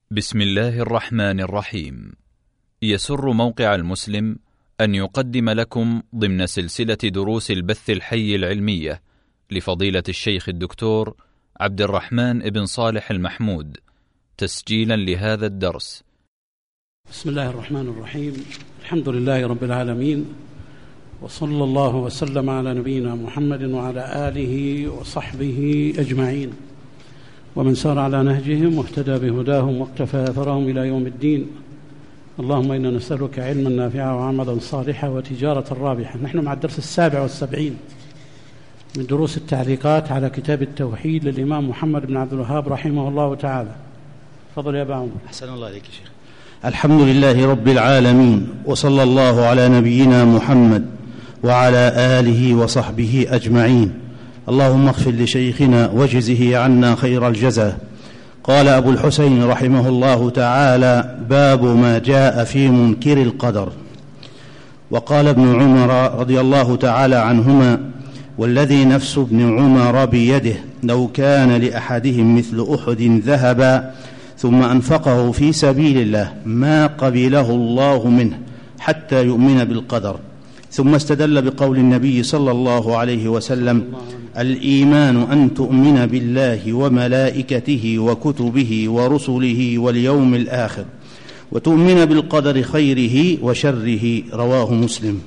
بسم الله الرحمن الرحيم. يسر موقع المسلم أن يقدم لكم ضمن سلسلة دروس البث الحي العلمية لفضيلة الشيخ الدكتور عبد الرحمن بن صالح المحمود تسجيلا لهذا الدرس. بسم الله الرحمن الرحيم. الحمد لله رب العالمين، وصلى الله وسلم على نبينا محمد وعلى آله وصحبه أجمعين، ومن سار على نهجهم واهتدى بهداهم واقتفى أثرهم إلى يوم الدين. اللهم إنا نسألك علما نافعا وعملا صالحا وتجارة رابحة. نحن مع الدرس 77 من دروس التعليقات على كتاب التوحيد للإمام محمد بن عبد الوهاب رحمه الله تعالى. تفضل يا أبا عمر. أحسن الله عليك يا شيخ. الحمد لله رب العالمين، وصلى الله على نبينا محمد وعلى آله وصحبه أجمعين. اللهم اغفر لشيخنا واجزه عنا خير الجزاء. قال أبو الحسين رحمه الله تعالى: باب ما جاء في منكر القدر. وقال ابن عمر رضي الله تعالى عنهما: والذي نفس ابن عمر بيده لو كان لأحدهم مثل أحد ذهبا ثم أنفقه في سبيل الله ما قبله الله منه حتى يؤمن بالقدر. ثم استدل بقول النبي صلى الله عليه وسلم: الإيمان أن تؤمن بالله وملائكته وكتبه ورسله واليوم الآخر وتؤمن بالقدر خيره وشره. رواه مسلم.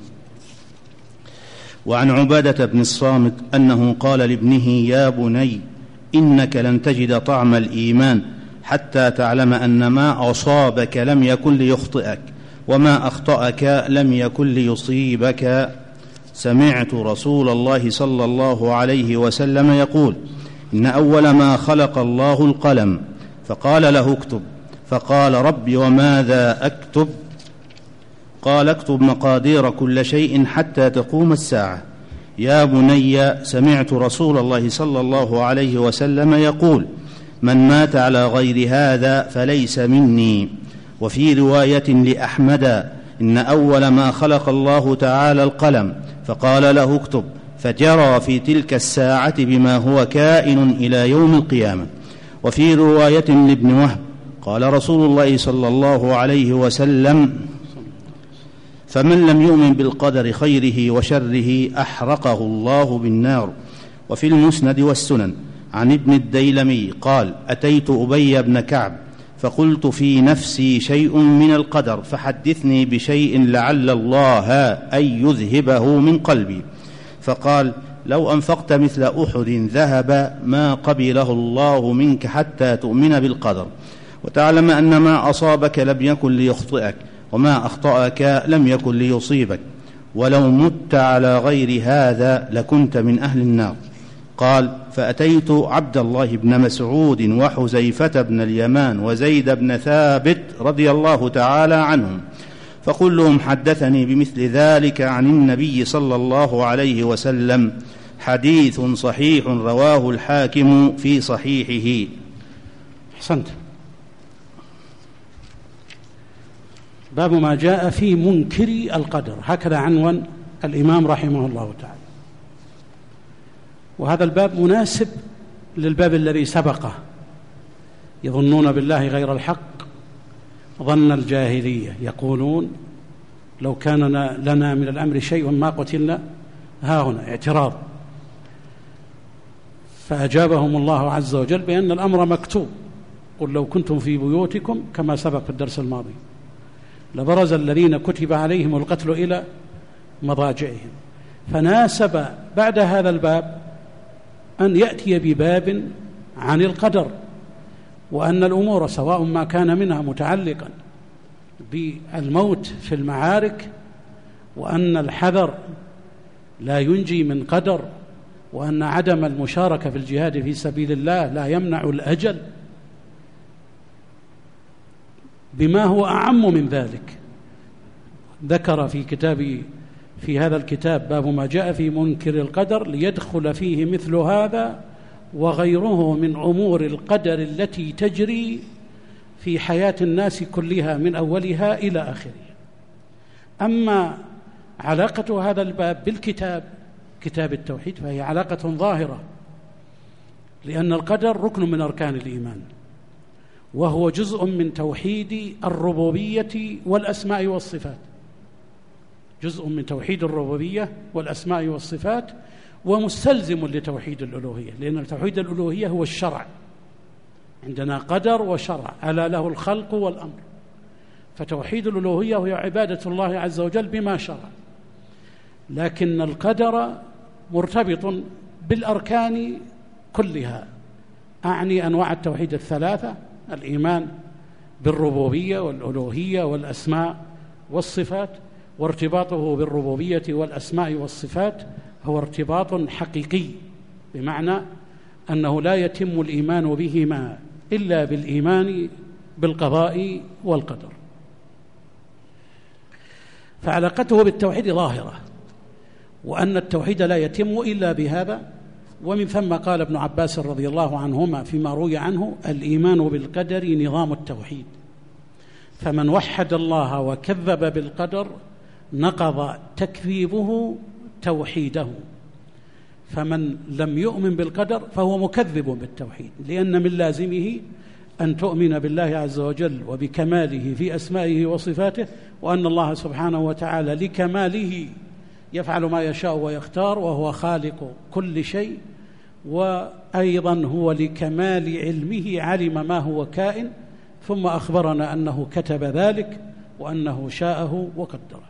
وعن عبادة بن الصامت أنه قال لابنه: يا بني، إنك لن تجد طعم الإيمان حتى تعلم أن ما أصابك لم يكن ليخطئك وما أخطأك لم يكن ليصيبك. سمعت رسول الله صلى الله عليه وسلم يقول: إن أول ما خلق الله القلم فقال له: اكتب. فقال: رب وماذا أكتب؟ قال: اكتب مقادير كل شيء حتى تقوم الساعة. يا بني، سمعت رسول الله صلى الله عليه وسلم يقول: من مات على غير هذا فليس مني. وفي رواية لأحمد: إن أول ما خلق الله تعالى القلم فقال له: اكتب، فجرى في تلك الساعة بما هو كائن إلى يوم القيامة. وفي رواية لابن وهب: قال رسول الله صلى الله عليه وسلم: فمن لم يؤمن بالقدر خيره وشره أحرقه الله بالنار. وفي المسند والسنن عن ابن الديلمي قال: أتيت أبي بن كعب فقلت في نفسي شيء من القدر فحدثني بشيء لعل الله أن يذهبه من قلبي. فقال: لو أنفقت مثل أحد ذهب ما قبله الله منك حتى تؤمن بالقدر وتعلم أن ما أصابك لم يكن ليخطئك وما أخطأك لم يكن ليصيبك، ولو مت على غير هذا لكنت من أهل النار. قال: فأتيت عبد الله بن مسعود وحذيفة بن اليمان وزيد بن ثابت رضي الله تعالى عنهم فكلهم حدثني بمثل ذلك عن النبي صلى الله عليه وسلم. حديث صحيح رواه الحاكم في صحيحه. أحسنت. باب ما جاء في منكر القدر، هكذا عنوان الإمام رحمه الله تعالى. وهذا الباب مناسب للباب الذي سبقه: يظنون بالله غير الحق ظن الجاهلية، يقولون لو كان لنا من الأمر شيء ما قتلنا هاهنا. اعتراض. فأجابهم الله عز وجل بأن الأمر مكتوب: قل لو كنتم في بيوتكم، كما سبق في الدرس الماضي، لبرز الذين كتب عليهم القتل إلى مضاجعهم. فناسب بعد هذا الباب أن يأتي بباب عن القدر، وأن الأمور سواء ما كان منها متعلقا بالموت في المعارك، وأن الحذر لا ينجي من قدر، وأن عدم المشاركة في الجهاد في سبيل الله لا يمنع الأجل، بما هو أعم من ذلك. ذكر في هذا الكتاب باب ما جاء في منكر القدر ليدخل فيه مثل هذا وغيره من أمور القدر التي تجري في حياة الناس كلها من أولها إلى آخره. أما علاقة هذا الباب بالكتاب، كتاب التوحيد، فهي علاقة ظاهرة، لأن القدر ركن من أركان الإيمان، وهو جزء من توحيد الربوبية والأسماء والصفات، جزء من توحيد الربوبية والأسماء والصفات، ومستلزم لتوحيد الألوهية، لأن توحيد الألوهية هو الشرع، عندنا قدر وشرع، ألا له الخلق والأمر. فتوحيد الألوهية هي عبادة الله عز وجل بما شرع، لكن القدر مرتبط بالأركان كلها، أعني أنواع التوحيد الثلاثة: الإيمان بالربوبية والألوهية والأسماء والصفات. وارتباطه بالربوبية والأسماء والصفات هو ارتباط حقيقي، بمعنى أنه لا يتم الإيمان بهما إلا بالإيمان بالقضاء والقدر. فعلاقته بالتوحيد ظاهرة، وأن التوحيد لا يتم إلا بهذا. ومن ثم قال ابن عباس رضي الله عنهما فيما روي عنه: الإيمان بالقدر نظام التوحيد، فمن وحد الله وكذب بالقدر نقض تكذيبه توحيده، فمن لم يؤمن بالقدر فهو مكذب بالتوحيد، لأن من لازمه أن تؤمن بالله عز وجل وبكماله في أسمائه وصفاته، وأن الله سبحانه وتعالى لكماله يفعل ما يشاء ويختار، وهو خالق كل شيء، وأيضا هو لكمال علمه علم ما هو كائن، ثم أخبرنا أنه كتب ذلك وأنه شاءه وقدره.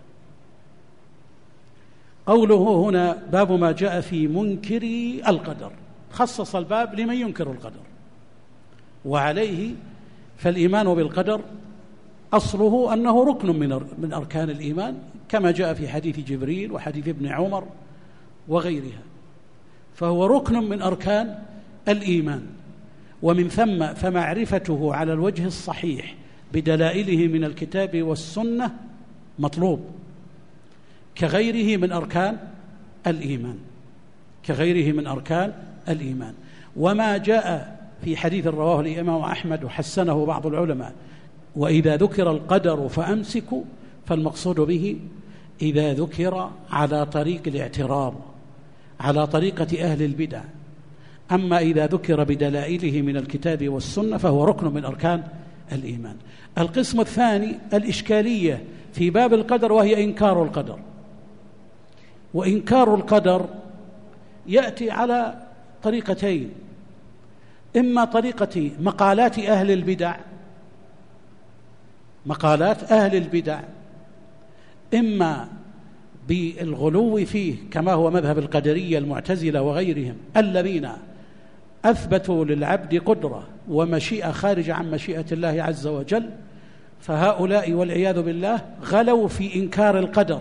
قوله هنا باب ما جاء في منكر القدر، خصص الباب لمن ينكر القدر، وعليه فالإيمان بالقدر أصله أنه ركن من أركان الإيمان، كما جاء في حديث جبريل وحديث ابن عمر وغيرها، فهو ركن من أركان الإيمان. ومن ثم فمعرفته على الوجه الصحيح بدلائله من الكتاب والسنة مطلوب، كغيره من أركان الإيمان، كغيره من أركان الإيمان. وما جاء في حديث رواه الإمام أحمد وحسنه بعض العلماء: وإذا ذكر القدر فأمسكوا، فالمقصود به إذا ذكر على طريق الاعتراض، على طريقة أهل البدع. أما إذا ذكر بدلائله من الكتاب والسنة فهو ركن من أركان الإيمان. القسم الثاني الإشكالية في باب القدر، وهي إنكار القدر. وإنكار القدر يأتي على طريقتين: إما طريقة مقالات أهل البدع، مقالات أهل البدع، إما بالغلو فيه كما هو مذهب القدرية المعتزلة وغيرهم، الذين أثبتوا للعبد قدرة ومشيئة خارجة عن مشيئة الله عز وجل، فهؤلاء والعياذ بالله غلوا في إنكار القدر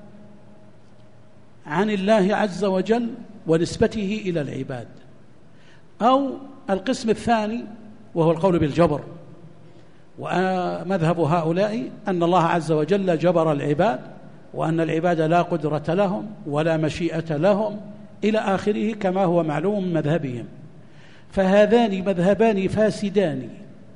عن الله عز وجل ونسبته إلى العباد. أو القسم الثاني وهو القول بالجبر، ومذهب هؤلاء أن الله عز وجل جبر العباد، وأن العباد لا قدرة لهم ولا مشيئة لهم إلى آخره، كما هو معلوم من مذهبهم. فهذان مذهبان فاسدان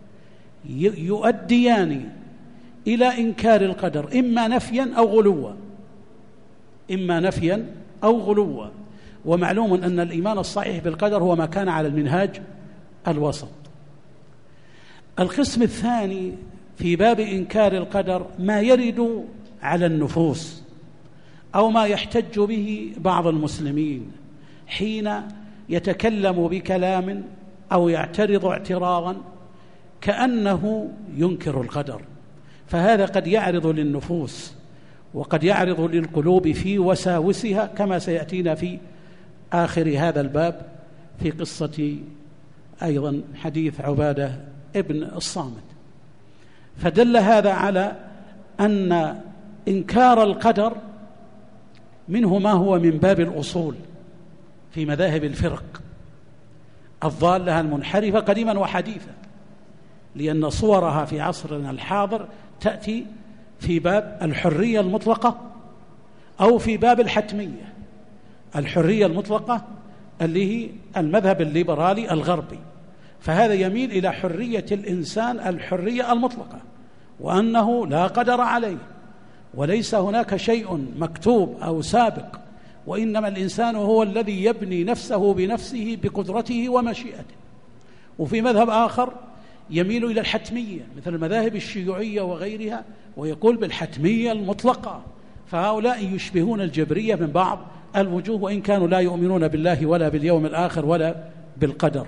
يؤديان إلى إنكار القدر، إما نفيا أو غلوا، إما نفيا أو غلوا. ومعلوم أن الإيمان الصحيح بالقدر هو ما كان على المنهاج الوسط. القسم الثاني في باب إنكار القدر ما يرد على النفوس، أو ما يحتج به بعض المسلمين حين يتكلم بكلام أو يعترض اعتراضا كأنه ينكر القدر. فهذا قد يعرض للنفوس وقد يعرض للقلوب في وساوسها، كما سيأتينا في آخر هذا الباب في قصة أيضا حديث عبادة ابن الصامت. فدل هذا على أن إنكار القدر منه ما هو من باب الأصول في مذاهب الفرق الضالة المنحرفة قديما وحديثا، لأن صورها في عصرنا الحاضر تأتي في باب الحرية المطلقة أو في باب الحتمية. الحرية المطلقة اللي هي المذهب الليبرالي الغربي، فهذا يميل إلى حرية الإنسان، الحرية المطلقة، وأنه لا قدر عليه، وليس هناك شيء مكتوب أو سابق، وإنما الإنسان هو الذي يبني نفسه بنفسه بقدرته ومشيئته. وفي مذهب آخر يميل إلى الحتمية مثل المذاهب الشيوعية وغيرها، ويقول بالحتمية المطلقة. فهؤلاء يشبهون الجبرية من بعض الوجوه، وإن كانوا لا يؤمنون بالله ولا باليوم الآخر ولا بالقدر.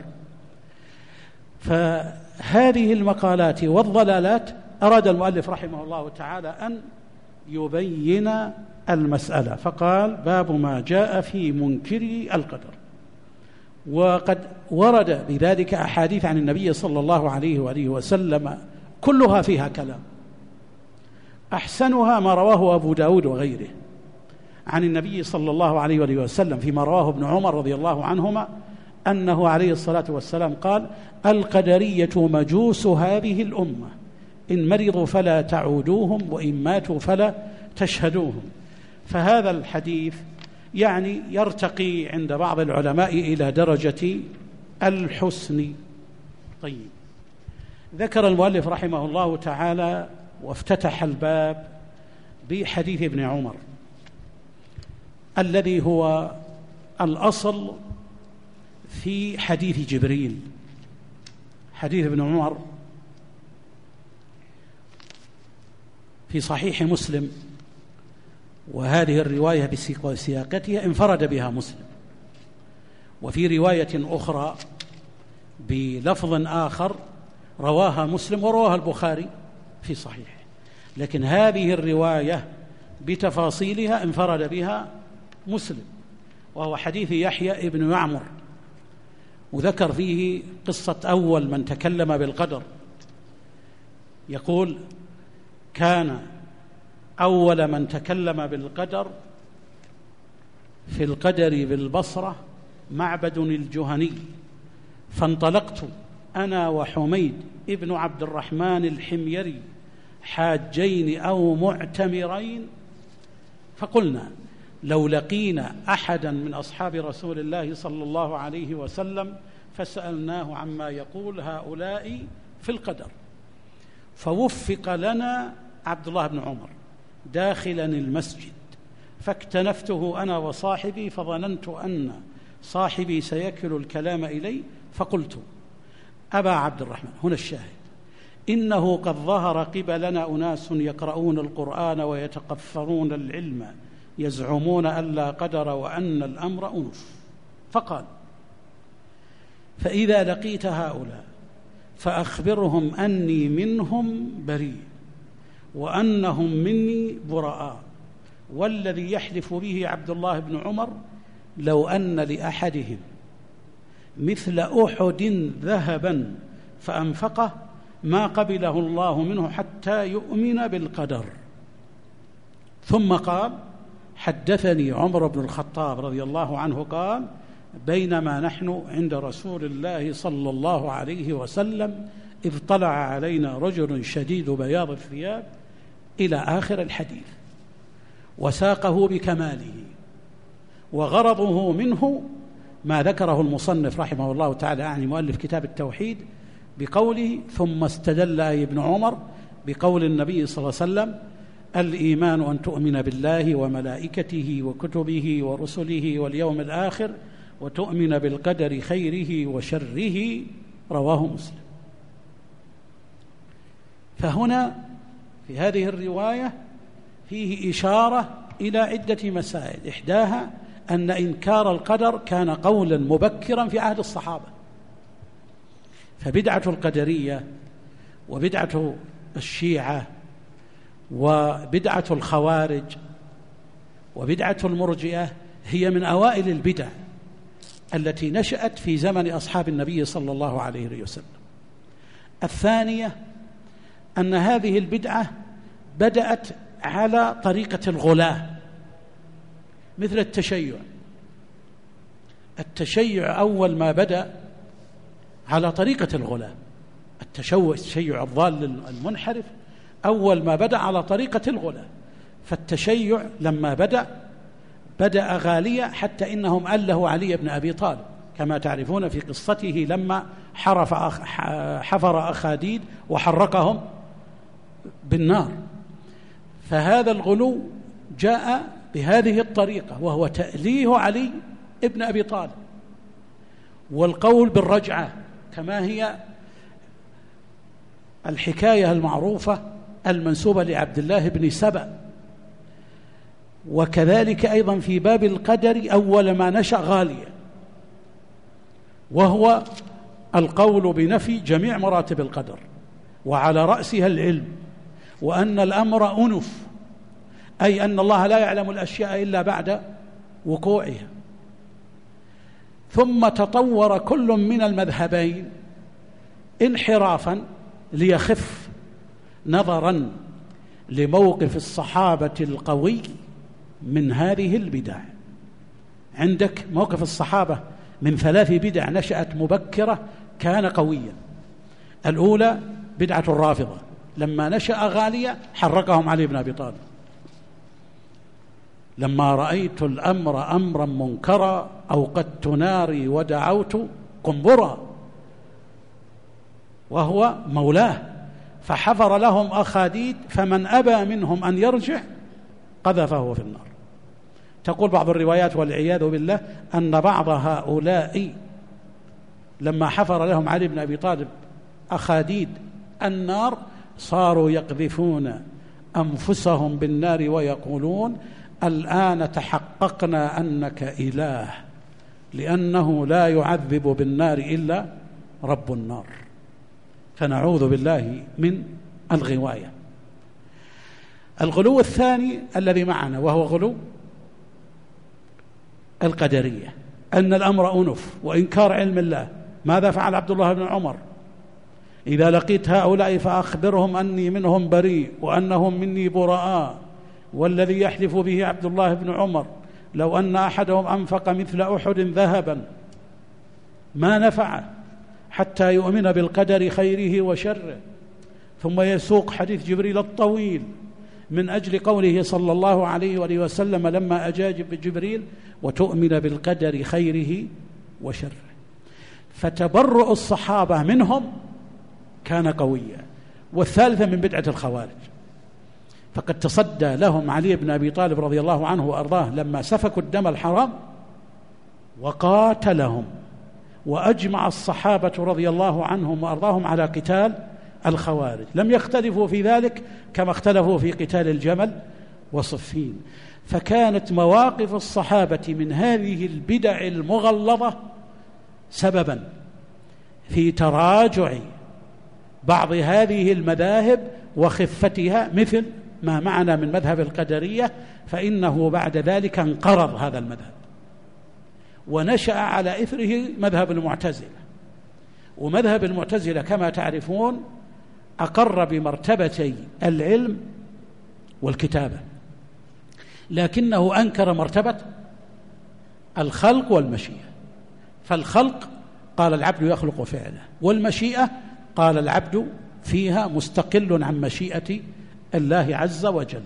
فهذه المقالات والضلالات أراد المؤلف رحمه الله تعالى أن يبين المسألة، فقال: باب ما جاء في منكري القدر. وقد ورد بذلك أحاديث عن النبي صلى الله عليه وآله وسلم كلها فيها كلام، أحسنها ما رواه أبو داود وغيره عن النبي صلى الله عليه وآله وسلم فيما رواه ابن عمر رضي الله عنهما أنه عليه الصلاة والسلام قال: القدرية مجوس هذه الأمة، إن مرضوا فلا تعودوهم، وإن ماتوا فلا تشهدوهم. فهذا الحديث يعني يرتقي عند بعض العلماء إلى درجة الحسن. طيب، ذكر المؤلف رحمه الله تعالى وافتتح الباب بحديث ابن عمر الذي هو الأصل في حديث جبريل. حديث ابن عمر في صحيح مسلم، وهذه الرواية بسياقتها انفرد بها مسلم، وفي رواية أخرى بلفظ آخر رواها مسلم ورواها البخاري في صحيحه، لكن هذه الرواية بتفاصيلها انفرد بها مسلم، وهو حديث يحيى ابن يعمر، وذكر فيه قصة أول من تكلم بالقدر. يقول: كان أول من تكلم بالقدر في القدر بالبصرة معبد الجهني، فانطلقت أنا وحميد ابن عبد الرحمن الحميري حاجين أو معتمرين، فقلنا: لو لقينا أحدا من أصحاب رسول الله صلى الله عليه وسلم فسألناه عما يقول هؤلاء في القدر. فوفق لنا عبد الله بن عمر داخلا المسجد، فاكتنفته أنا وصاحبي، فظننت أن صاحبي سيكل الكلام إلي، فقلت: أبا عبد الرحمن، هنا الشاهد، إنه قد ظهر قبلنا أناس يقرؤون القرآن ويتقفرون العلم، يزعمون أن لا قدر وأن الأمر أنف. فقال: فإذا لقيت هؤلاء فأخبرهم أني منهم بريء، وأنهم مني براء، والذي يحلف به عبد الله بن عمر لو أن لأحدهم مثل أحد ذهبا فأنفقه ما قبله الله منه حتى يؤمن بالقدر. ثم قال: حدثني عمر بن الخطاب رضي الله عنه قال: بينما نحن عند رسول الله صلى الله عليه وسلم إذ طلع علينا رجل شديد بياض الثياب إلى آخر الحديث، وساقه بكماله، وغرضه منه ما ذكره المصنف رحمه الله تعالى، يعني مؤلف كتاب التوحيد، بقوله: ثم استدل ابن عمر بقول النبي صلى الله عليه وسلم: الإيمان أن تؤمن بالله وملائكته وكتبه ورسله واليوم الآخر وتؤمن بالقدر خيره وشره، رواه مسلم. فهنا في هذه الرواية فيه إشارة إلى عدة مسائل، إحداها أن إنكار القدر كان قولا مبكرا في عهد الصحابة، فبدعة القدرية وبدعة الشيعة وبدعة الخوارج وبدعة المرجئة هي من أوائل البدع التي نشأت في زمن أصحاب النبي صلى الله عليه وسلم. الثانية أن هذه البدعة بدأت على طريقة الغلاة، مثل التشيع أول ما بدأ على طريقة الغلاة، التشيع الضال المنحرف أول ما بدأ على طريقة الغلاة. فالتشيع لما بدأ غاليا، حتى إنهم أله علي بن أبي طالب كما تعرفون في قصته لما حفر أخاديد وحرقهم بالنار. فهذا الغلو جاء بهذه الطريقة، وهو تأليه علي ابن أبي طالب، والقول بالرجعة كما هي الحكاية المعروفة المنسوبة لعبد الله بن سبأ. وكذلك أيضا في باب القدر أول ما نشأ غالية، وهو القول بنفي جميع مراتب القدر، وعلى رأسها العلم، وأن الأمر أنف، أي أن الله لا يعلم الأشياء إلا بعد وقوعها. ثم تطور كل من المذهبين انحرافا ليخف نظرا لموقف الصحابة القوي من هذه البدع. عندك موقف الصحابة من 3 بدع نشأت مبكرة كان قويا. الأولى بدعة الرافضة، لما نشأ غالية حركهم علي بن أبي طالب: لما رأيت الأمر أمرا منكرا أوقدت ناري ودعوت قنبرا، وهو مولاه، فحفر لهم أخاديد فمن أبى منهم أن يرجع قذفه في النار. تقول بعض الروايات والعياذ بالله أن بعض هؤلاء لما حفر لهم علي بن أبي طالب أخاديد النار صاروا يقذفون أنفسهم بالنار ويقولون: الآن تحققنا أنك إله، لأنه لا يعذب بالنار إلا رب النار. فنعوذ بالله من الغواية. الغلو الثاني الذي معنا وهو غلو القدرية، أن الأمر أنف وإنكار علم الله. ماذا فعل عبد الله بن عمر؟ إذا لقيت هؤلاء فأخبرهم أني منهم بريء وأنهم مني براء، والذي يحلف به عبد الله بن عمر لو أن أحدهم أنفق مثل أحد ذهبا ما نفعه حتى يؤمن بالقدر خيره وشره. ثم يسوق حديث جبريل الطويل من أجل قوله صلى الله عليه وآله وسلم لما أجاب جبريل: وتؤمن بالقدر خيره وشره. فتبرؤ الصحابة منهم كان قويا. والثالثة من بدعة الخوارج، فقد تصدى لهم علي بن أبي طالب رضي الله عنه وأرضاه لما سفكوا الدم الحرام وقاتلهم، وأجمع الصحابة رضي الله عنهم وأرضاهم على قتال الخوارج. لم يختلفوا في ذلك كما اختلفوا في قتال الجمل وصفين. فكانت مواقف الصحابة من هذه البدع المغلظة سببا في تراجع بعض هذه المذاهب وخفتها، مثل ما معنا من مذهب القدرية، فإنه بعد ذلك انقرض هذا المذهب ونشأ على إثره مذهب المعتزلة. ومذهب المعتزلة كما تعرفون أقر بمرتبتي العلم والكتابة، لكنه أنكر مرتبة الخلق والمشيئة. فالخلق قال العبد يخلق فعله، والمشيئة قال العبد فيها مستقل عن مشيئة الله عز وجل.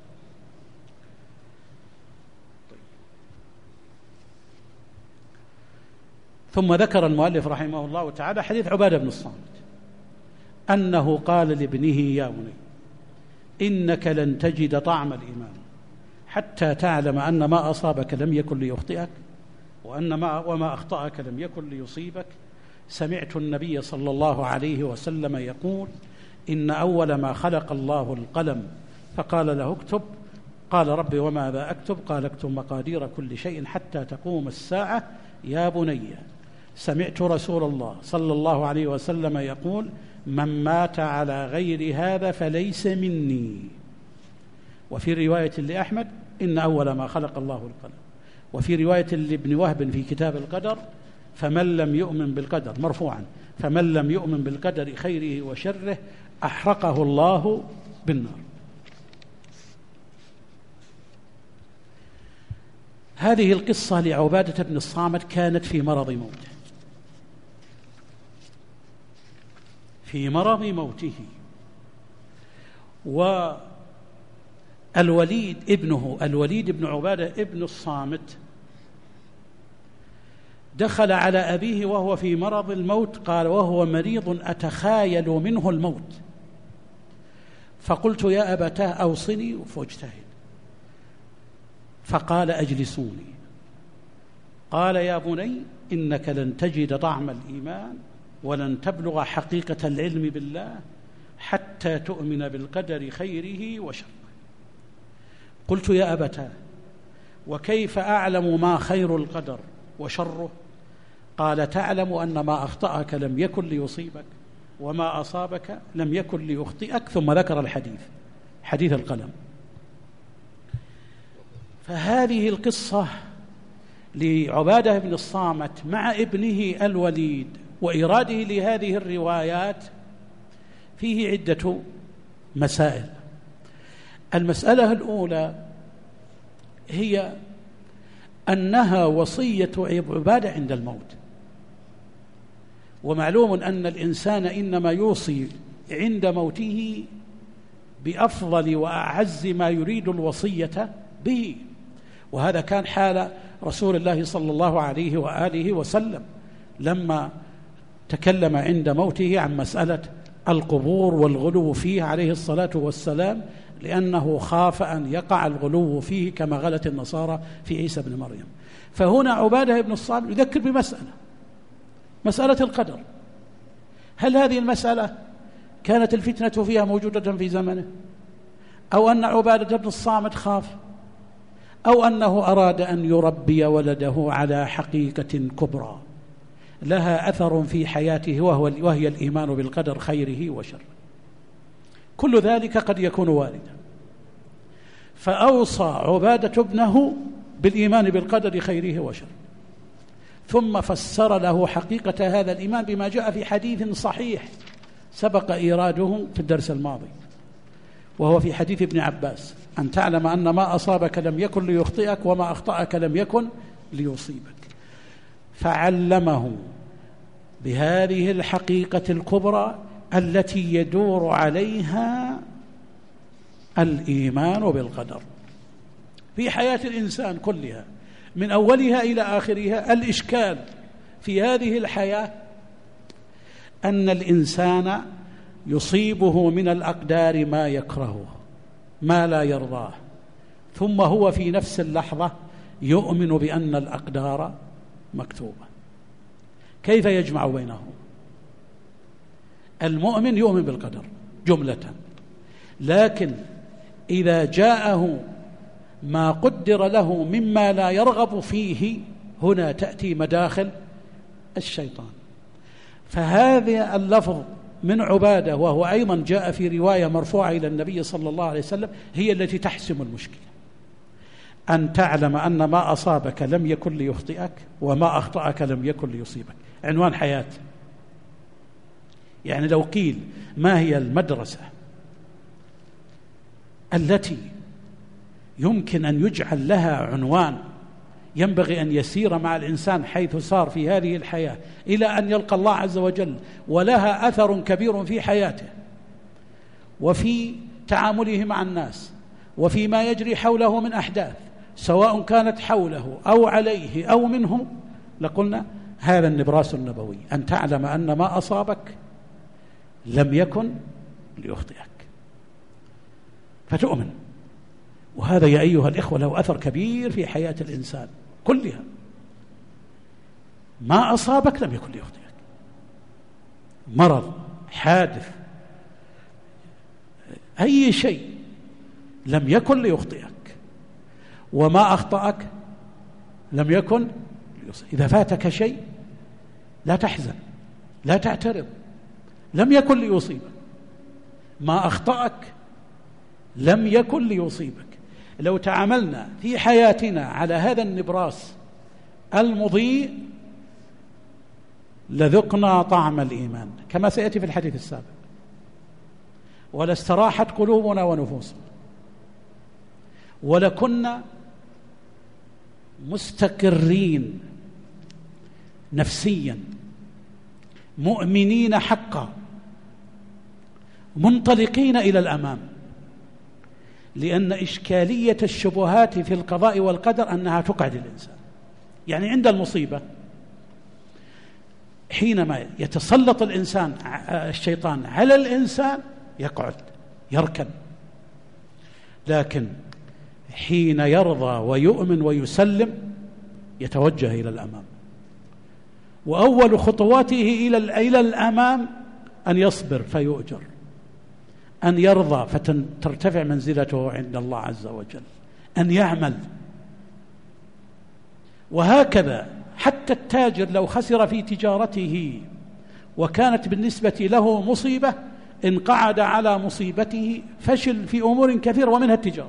ثم ذكر المؤلف رحمه الله تعالى حديث عبادة بن الصامت أنه قال لابنه: يا بني إنك لن تجد طعم الإيمان حتى تعلم أن ما أصابك لم يكن ليخطئك وما أخطأك لم يكن ليصيبك. سمعت النبي صلى الله عليه وسلم يقول: إن أول ما خلق الله القلم فقال له اكتب. قال: ربي وماذا أكتب؟ قال: اكتب مقادير كل شيء حتى تقوم الساعة. يا بني سمعت رسول الله صلى الله عليه وسلم يقول: من مات على غير هذا فليس مني. وفي رواية لأحمد: إن أول ما خلق الله القلم. وفي رواية لابن وهب في كتاب القدر: فمن لم يؤمن بالقدر، مرفوعا: فمن لم يؤمن بالقدر خيره وشره أحرقه الله بالنار. هذه القصة لعبادة بن الصامت كانت في مرض موته، في مرض موته. والوليد ابنه الوليد بن عبادة ابن الصامت دخل على أبيه وهو في مرض الموت، قال وهو مريض أتخايل منه الموت، فقلت: يا أبتاه أوصني فاجتهد. فقال: أجلسوني. قال: يا بني إنك لن تجد طعم الإيمان ولن تبلغ حقيقة العلم بالله حتى تؤمن بالقدر خيره وشره. قلت يا أبتاه وكيف أعلم ما خير القدر وشره؟ قال تعلم أن ما أخطأك لم يكن ليصيبك وما أصابك لم يكن ليخطئك. ثم ذكر الحديث، حديث القلم. فهذه القصة لعبادة بن الصامت مع ابنه الوليد وإراده لهذه الروايات فيه عدة مسائل. المسألة الأولى هي أنها وصية عبادة عند الموت، ومعلوم أن الإنسان إنما يوصي عند موته بأفضل وأعز ما يريد الوصية به، وهذا كان حال رسول الله صلى الله عليه وآله وسلم لما تكلم عند موته عن مسألة القبور والغلو فيه عليه الصلاة والسلام، لأنه خاف أن يقع الغلو فيه كما غلت النصارى في عيسى بن مريم. فهنا عبادة بن الصامت يذكر مسألة القدر. هل هذه المسألة كانت الفتنة فيها موجودة في زمنه، أو أن عبادة بن الصامت خاف، أو أنه أراد أن يربي ولده على حقيقة كبرى لها أثر في حياته وهي الإيمان بالقدر خيره وشره؟ كل ذلك قد يكون واردا. فأوصى عبادة ابنه بالإيمان بالقدر خيره وشره، ثم فسر له حقيقة هذا الإيمان بما جاء في حديث صحيح سبق إيراده في الدرس الماضي، وهو في حديث ابن عباس: أن تعلم أن ما أصابك لم يكن ليخطئك وما أخطأك لم يكن ليصيبك. فعلمه بهذه الحقيقة الكبرى التي يدور عليها الإيمان بالقدر في حياة الإنسان كلها من أولها إلى آخرها. الإشكال في هذه الحياة أن الإنسان يصيبه من الأقدار ما يكرهه، ما لا يرضاه، ثم هو في نفس اللحظة يؤمن بأن الأقدار مكتوبة. كيف يجمع بينهم؟ المؤمن يؤمن بالقدر جملة، لكن إذا جاءه ما قدر له مما لا يرغب فيه هنا تأتي مداخل الشيطان. فهذا اللفظ من عبادة، وهو أيضا جاء في رواية مرفوعة إلى النبي صلى الله عليه وسلم، هي التي تحسم المشكلة. أن تعلم أن ما أصابك لم يكن ليخطئك وما أخطأك لم يكن ليصيبك. عنوان حياة. يعني لو قيل ما هي المدرسة التي يمكن أن يجعل لها عنوان ينبغي أن يسير مع الإنسان حيث صار في هذه الحياة إلى أن يلقى الله عز وجل، ولها أثر كبير في حياته وفي تعامله مع الناس وفي ما يجري حوله من أحداث، سواء كانت حوله أو عليه أو منه، لقلنا هذا النبراس النبوي: أن تعلم أن ما أصابك لم يكن ليخطئك، فتؤمن. وهذا يا أيها الإخوة له أثر كبير في حياة الإنسان كلها. ما أصابك لم يكن ليخطئك، مرض، حادث، أي شيء لم يكن ليخطئك، وما أخطأك لم يكن ليصيبك. إذا فاتك شيء لا تحزن، لا تعترض، لم يكن ليصيبك. ما أخطأك لم يكن ليصيبك. لو تعاملنا في حياتنا على هذا النبراس المضيء لذقنا طعم الإيمان كما سيأتي في الحديث السابق، ولاستراحت قلوبنا ونفوسنا، ولكنا مستقرين نفسيا مؤمنين حقا منطلقين إلى الأمام. لأن إشكالية الشبهات في القضاء والقدر أنها تقعد الإنسان. يعني عند المصيبة حينما يتسلط الشيطان على الإنسان يقعد يركن، لكن حين يرضى ويؤمن ويسلم يتوجه إلى الأمام. وأول خطواته إلى الأمام أن يصبر فيؤجر، أن يرضى فترتفع منزلته عند الله عز وجل، أن يعمل. وهكذا حتى التاجر لو خسر في تجارته وكانت بالنسبة له مصيبة، انقعد على مصيبته، فشل في أمور كثيرة ومنها التجارة.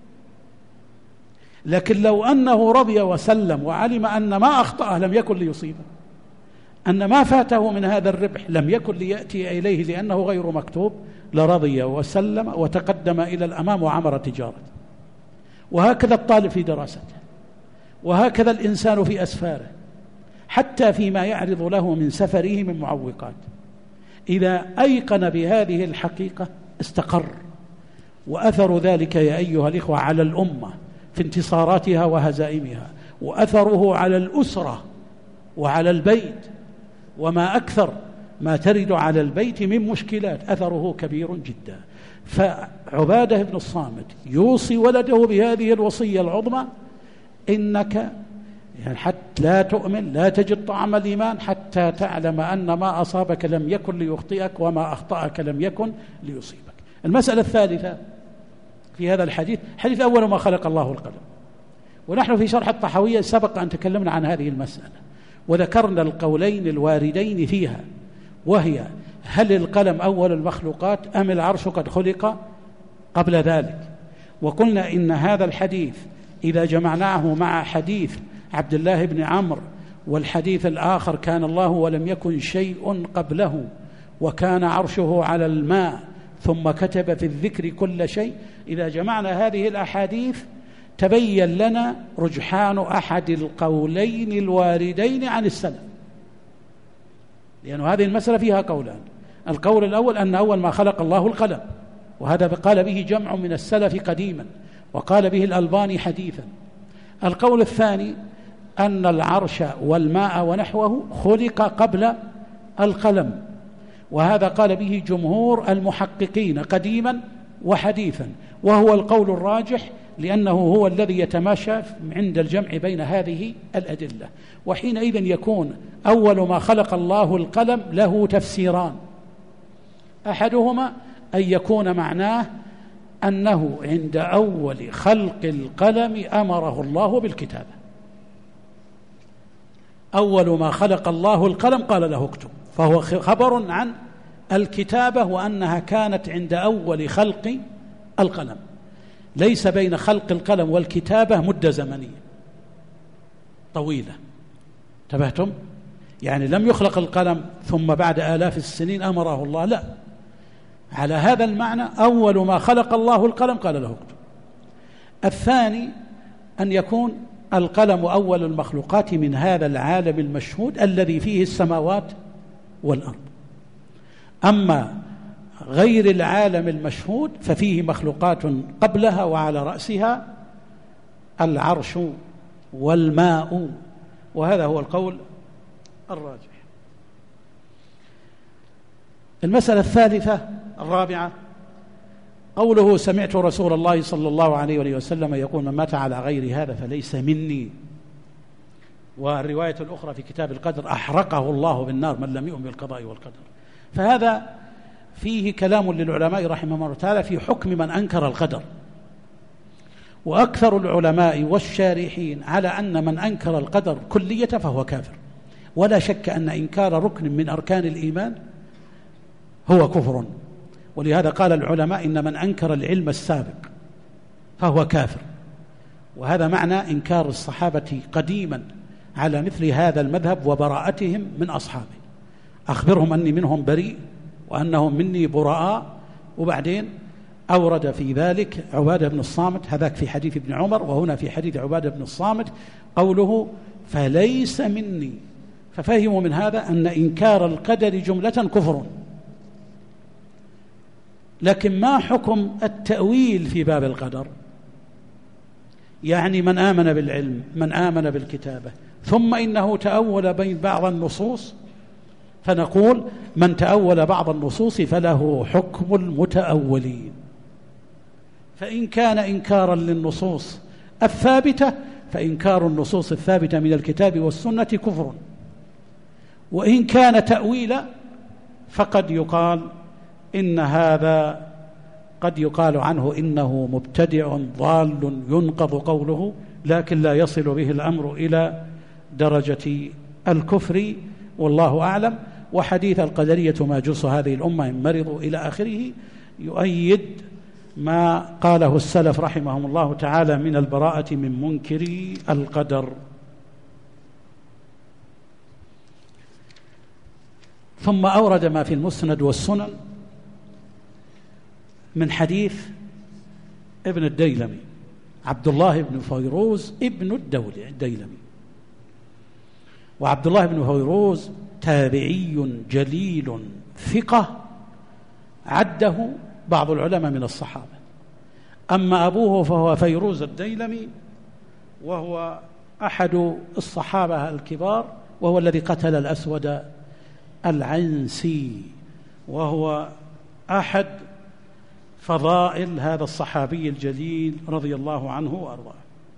لكن لو أنه رضي وسلم وعلم أن ما أخطأه لم يكن ليصيبه، أن ما فاته من هذا الربح لم يكن ليأتي إليه لأنه غير مكتوب، لرضي وسلم وتقدم إلى الأمام وعمر تجارته. وهكذا الطالب في دراسته، وهكذا الإنسان في أسفاره، حتى فيما يعرض له من سفره من معوقات، إذا أيقن بهذه الحقيقة استقر. وأثر ذلك يا أيها الإخوة على الأمة في انتصاراتها وهزائمها، وأثره على الأسرة وعلى البيت، وما أكثر ما ترد على البيت من مشكلات، أثره كبير جدا. فعبادة بن الصامت يوصي ولده بهذه الوصية العظمى: إنك يعني حتى لا تؤمن، لا تجد طعم الإيمان حتى تعلم أن ما أصابك لم يكن ليخطئك وما أخطأك لم يكن ليصيبك. المسألة الثالثة في هذا الحديث، حديث أول ما خلق الله القلم. ونحن في شرح الطحاوية سبق أن تكلمنا عن هذه المسألة وذكرنا القولين الواردين فيها، وهي: هل القلم أول المخلوقات أم العرش قد خلق قبل ذلك؟ وقلنا إن هذا الحديث إذا جمعناه مع حديث عبد الله بن عمرو والحديث الآخر كان الله ولم يكن شيء قبله وكان عرشه على الماء ثم كتب في الذكر كل شيء، إذا جمعنا هذه الأحاديث تبين لنا رجحان أحد القولين الواردين عن السلف، لأن هذه المسألة فيها قولان. القول الأول أن أول ما خلق الله القلم، وهذا قال به جمع من السلف قديما وقال به الألباني حديثا. القول الثاني أن العرش والماء ونحوه خلق قبل القلم، وهذا قال به جمهور المحققين قديما وحديثا، وهو القول الراجح لأنه هو الذي يتماشى عند الجمع بين هذه الأدلة. وحينئذ يكون أول ما خلق الله القلم له تفسيران: أحدهما أن يكون معناه أنه عند أول خلق القلم أمره الله بالكتابة، أول ما خلق الله القلم قال له اكتب، فهو خبر عن الكتابة وأنها كانت عند أول خلق القلم، ليس بين خلق القلم والكتابة مدة زمنية طويلة. انتبهتم؟ يعني لم يخلق القلم ثم بعد آلاف السنين أمره الله، لا، على هذا المعنى أول ما خلق الله القلم قال له اكتب. الثاني أن يكون القلم أول المخلوقات من هذا العالم المشهود الذي فيه السماوات والأرض. أما غير العالم المشهود ففيه مخلوقات قبلها، وعلى رأسها العرش والماء، وهذا هو القول الراجح. المسألة الثالثة الرابعة قوله: سمعت رسول الله صلى الله عليه وسلم يقول: من مات على غير هذا فليس مني. والرواية الأخرى في كتاب القدر: أحرقه الله بالنار من لم يؤمن بالقضاء والقدر. فهذا فيه كلام للعلماء رحمهم الله تعالى في حكم من أنكر القدر، وأكثر العلماء والشارحين على أن من أنكر القدر كلية فهو كافر، ولا شك أن إنكار ركن من أركان الإيمان هو كفر. ولهذا قال العلماء إن من أنكر العلم السابق فهو كافر، وهذا معنى إنكار الصحابة قديما على مثل هذا المذهب وبراءتهم من أصحابه. أخبرهم أني منهم بريء وأنهم مني براء. وبعدين أورد في ذلك عبادة بن الصامت، هذاك في حديث ابن عمر، وهنا في حديث عبادة بن الصامت قوله: فليس مني. ففهموا من هذا أن إنكار القدر جملة كفر. لكن ما حكم التأويل في باب القدر؟ يعني من آمن بالعلم، من آمن بالكتابة، ثم إنه تأول بين بعض النصوص، فنقول من تأول بعض النصوص فله حكم المتأولين. فإن كان إنكارا للنصوص الثابتة فإنكار النصوص الثابتة من الكتاب والسنة كفر، وإن كان تأويلا فقد يقال إن هذا قد يقال عنه إنه مبتدع ضال ينقض قوله، لكن لا يصل به الأمر إلى درجة الكفر، والله أعلم. وحديث القدرية ماجوس هذه الأمة إن مرضوا إلى آخره يؤيد ما قاله السلف رحمهم الله تعالى من البراءة من منكري القدر. ثم أورد ما في المسند والسنن من حديث ابن الديلمي عبد الله بن فيروز ابن الديلمي. وعبد الله بن فيروز تابعي جليل ثقة عده بعض العلماء من الصحابة. أما أبوه فهو فيروز الديلمي، وهو أحد الصحابة الكبار، وهو الذي قتل الأسود العنسي، وهو أحد فضائل هذا الصحابي الجليل رضي الله عنه وأرضاه.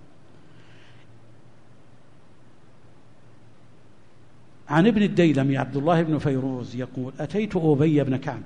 عن ابن الديلمي عبد الله بن فيروز يقول: أتيت أبي بن كعب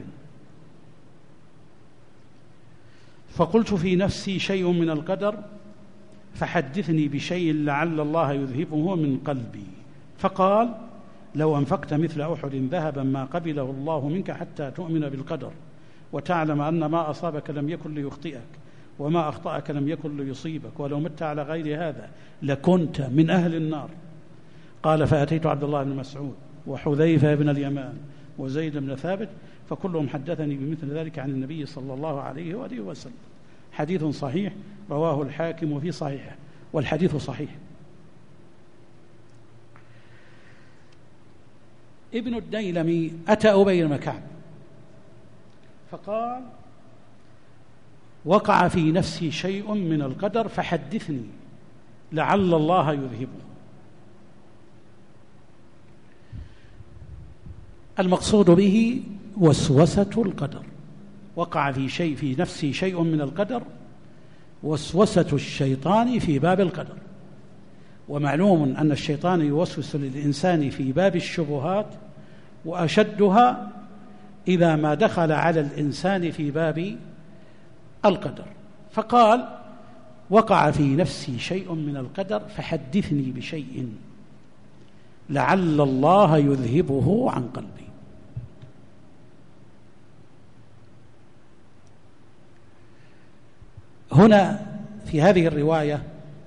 فقلت في نفسي شيء من القدر فحدثني بشيء لعل الله يذهبه من قلبي. فقال: لو أنفقت مثل أحد ذهبا ما قبله الله منك حتى تؤمن بالقدر وتعلم أن ما أصابك لم يكن ليخطئك وما أخطأك لم يكن ليصيبك ولو مت على غير هذا لكنت من أهل النار. قال: فأتيت عبد الله بن مسعود وحذيفة بن اليمان وزيد بن ثابت فكلهم حدثني بمثل ذلك عن النبي صلى الله عليه وآله وسلم. حديث صحيح رواه الحاكم في صحيحه، والحديث صحيح. ابن الديلمي أتى أبي بن كعب فقال: وقع في نفسي شيء من القدر فحدثني لعل الله يذهبه. المقصود به وسوسة القدر. وقع في نفسي شيء من القدر، وسوسة الشيطان في باب القدر. ومعلوم أن الشيطان يوسوس للإنسان في باب الشبهات، وأشدها إذا ما دخل على الإنسان في باب القدر. فقال: وقع في نفسي شيء من القدر فحدثني بشيء لعل الله يذهبه عن قلبي. هنا في هذه الرواية،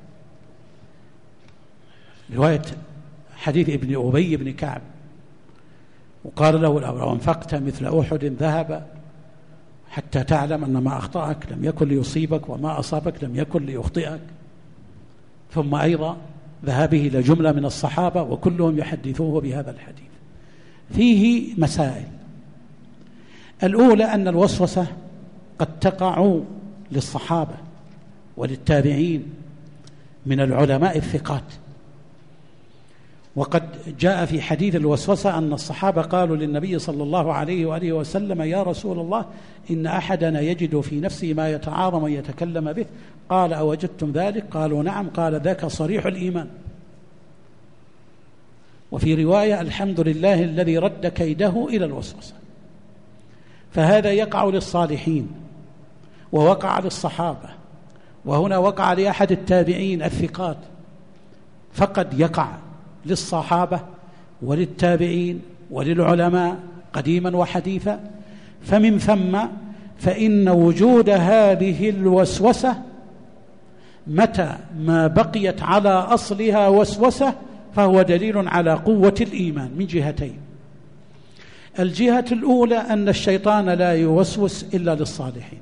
رواية حديث ابن أبي بن كعب، وقال له: لو أنفقت مثل أحد ذهب حتى تعلم أن ما أخطأك لم يكن ليصيبك وما أصابك لم يكن ليخطئك. ثم أيضا ذهابه إلى جملة من الصحابة وكلهم يحدثوه بهذا الحديث. فيه مسائل. الأولى أن الوسوسة قد تقع للصحابة وللتابعين من العلماء الثقات. وقد جاء في حديث الوسوسة أن الصحابة قالوا للنبي صلى الله عليه وآله وسلم: يا رسول الله، إن أحدنا يجد في نفسه ما يتعاظم أن يتكلم به. قال: أوجدتم ذلك؟ قالوا: نعم. قال: ذاك صريح الإيمان. وفي رواية: الحمد لله الذي رد كيده إلى الوسوسة. فهذا يقع للصالحين ووقع للصحابة، وهنا وقع لأحد التابعين الثقات، فقد يقع للصحابة وللتابعين وللعلماء قديما وحديثا. فمن ثم فإن وجود هذه الوسوسة متى ما بقيت على أصلها وسوسة فهو دليل على قوة الإيمان من جهتين. الجهة الأولى أن الشيطان لا يوسوس إلا للصالحين،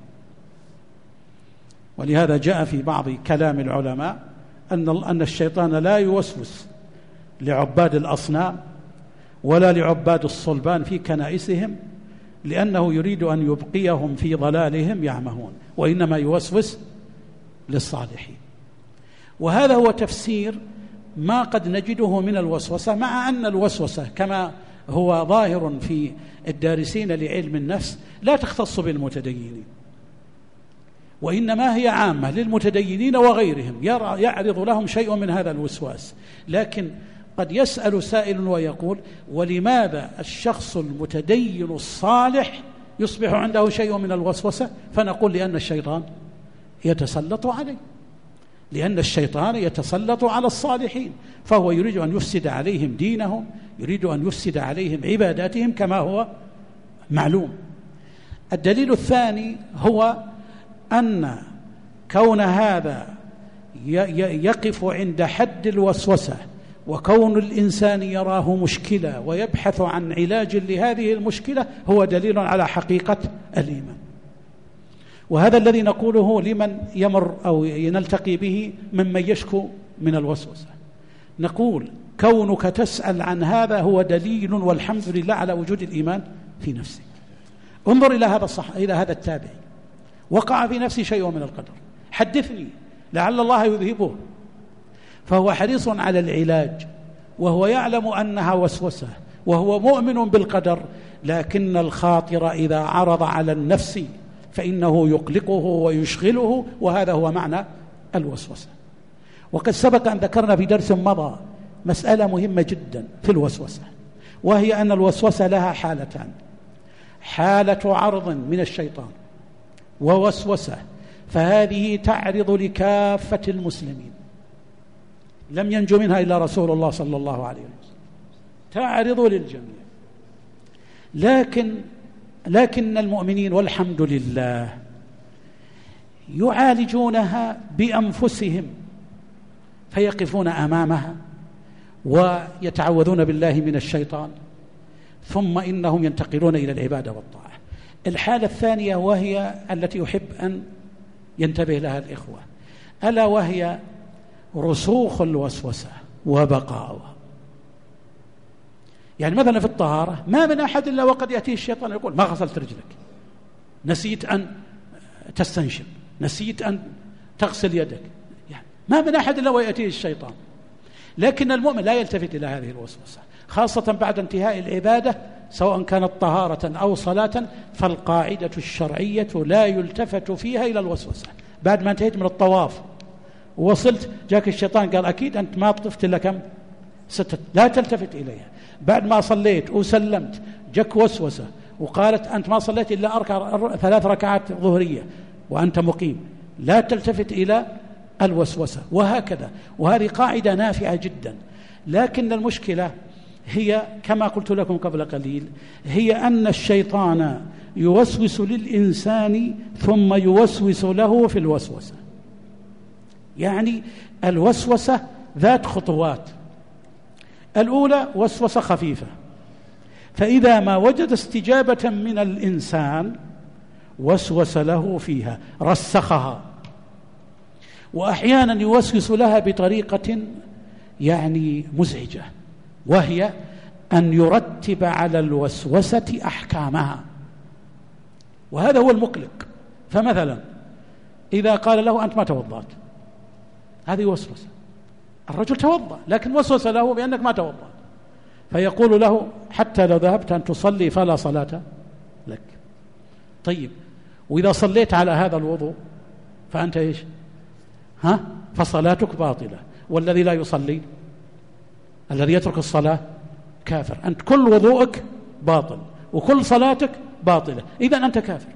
ولهذا جاء في بعض كلام العلماء أن الشيطان لا يوسوس لعباد الأصنام ولا لعباد الصلبان في كنائسهم، لأنه يريد أن يبقيهم في ضلالهم يعمهون، وإنما يوسوس للصالحين. وهذا هو تفسير ما قد نجده من الوسوسة، مع أن الوسوسة كما هو ظاهر في الدارسين لعلم النفس لا تختص بالمتدينين، وإنما هي عامة للمتدينين وغيرهم، يعرض لهم شيء من هذا الوسواس. لكن قد يسأل سائل ويقول: ولماذا الشخص المتدين الصالح يصبح عنده شيء من الوسوسة، فنقول لأن الشيطان يتسلط عليه، لأن الشيطان يتسلط على الصالحين، فهو يريد أن يفسد عليهم دينهم، يريد أن يفسد عليهم عباداتهم كما هو معلوم. الدليل الثاني هو أن كون هذا يقف عند حد الوسوسة، وكون الإنسان يراه مشكلة ويبحث عن علاج لهذه المشكلة، هو دليل على حقيقة الإيمان. وهذا الذي نقوله لمن يمر أو نلتقي به ممن يشكو من الوسوسة، نقول كونك تسأل عن هذا هو دليل والحمد لله على وجود الإيمان في نفسك. انظر إلى هذا التابعي، وقع في نفسي شيء من القدر، حدثني لعل الله يذهبه، فهو حريص على العلاج، وهو يعلم أنها وسوسة، وهو مؤمن بالقدر، لكن الخاطر إذا عرض على النفس فإنه يقلقه ويشغله، وهذا هو معنى الوسوسة. وقد سبق أن ذكرنا في درس مضى مسألة مهمة جدا في الوسوسة، وهي أن الوسوسة لها حالتان: حالة عرض من الشيطان ووسوسة، فهذه تعرض لكافة المسلمين، لم ينجو منها إلا رسول الله صلى الله عليه وسلم، تعرض للجميع. لكن المؤمنين والحمد لله يعالجونها بأنفسهم، فيقفون أمامها ويتعوذون بالله من الشيطان، ثم إنهم ينتقلون إلى العبادة والطاعة. الحالة الثانية وهي التي يحب أن ينتبه لها الإخوة، ألا وهي رسوخ الوسوسة وبقاؤها. يعني مثلا في الطهارة ما من أحد إلا وقد يأتيه الشيطان يقول: ما غسلت رجلك، نسيت أن تستنشق، نسيت أن تغسل يدك، يعني ما من أحد إلا ويأتيه الشيطان. لكن المؤمن لا يلتفت إلى هذه الوسوسة، خاصة بعد انتهاء العبادة سواء كانت طهارة أو صلاة، فالقاعدة الشرعية لا يلتفت فيها إلى الوسوسة. بعد ما انتهيت من الطواف ووصلت جاك الشيطان قال: أكيد أنت ما طفت إلا كم؟ 6، لا تلتفت إليها. بعد ما صليت وسلمت جاك وسوسة وقالت: أنت ما صليت إلا 3 ركعات ظهرية وأنت مقيم، لا تلتفت إلى الوسوسة، وهكذا. وهذه قاعدة نافعة جدا. لكن المشكلة هي كما قلت لكم قبل قليل، هي أن الشيطان يوسوس للإنسان ثم يوسوس له في الوسوسة. يعني الوسوسة ذات خطوات. الأولى وسوسة خفيفة، فإذا ما وجد استجابة من الإنسان وسوس له فيها، رسخها. وأحيانا يوسوس لها بطريقة يعني مزعجة، وهي أن يرتب على الوسوسة أحكامها، وهذا هو المقلق. فمثلا إذا قال له: أنت ما توضأت، هذه وسوسة. الرجل توضأ لكن وسوس له بأنك ما توضأت، فيقول له: حتى لو ذهبت أن تصلي فلا صلاة لك. طيب، وإذا صليت على هذا الوضوء فأنت إيش؟ فصلاتك باطلة. والذي لا يصلي، الذي يترك الصلاة كافر. أنت كل وضوءك باطل وكل صلاتك باطلة، إذن أنت كافر.